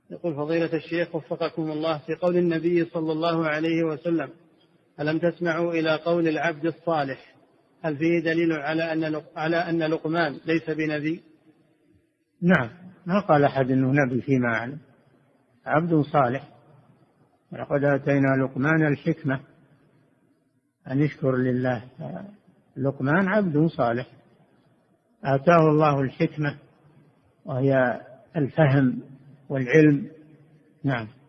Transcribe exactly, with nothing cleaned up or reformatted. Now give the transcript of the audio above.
يقول فضيلة الشيخ وفقكم الله، في قول النبي صلى الله عليه وسلم ألم تسمعوا إلى قول العبد الصالح، هل فيه دليل على أن على أن لقمان ليس بنبي؟ نعم، ما قال أحد أنه نبي فيما أعلم، عبد صالح. ولقد آتينا لقمان الحكمة أن يشكر لله. لقمان عبد صالح آتاه الله الحكمة وهي الفهم والعلم. نعم.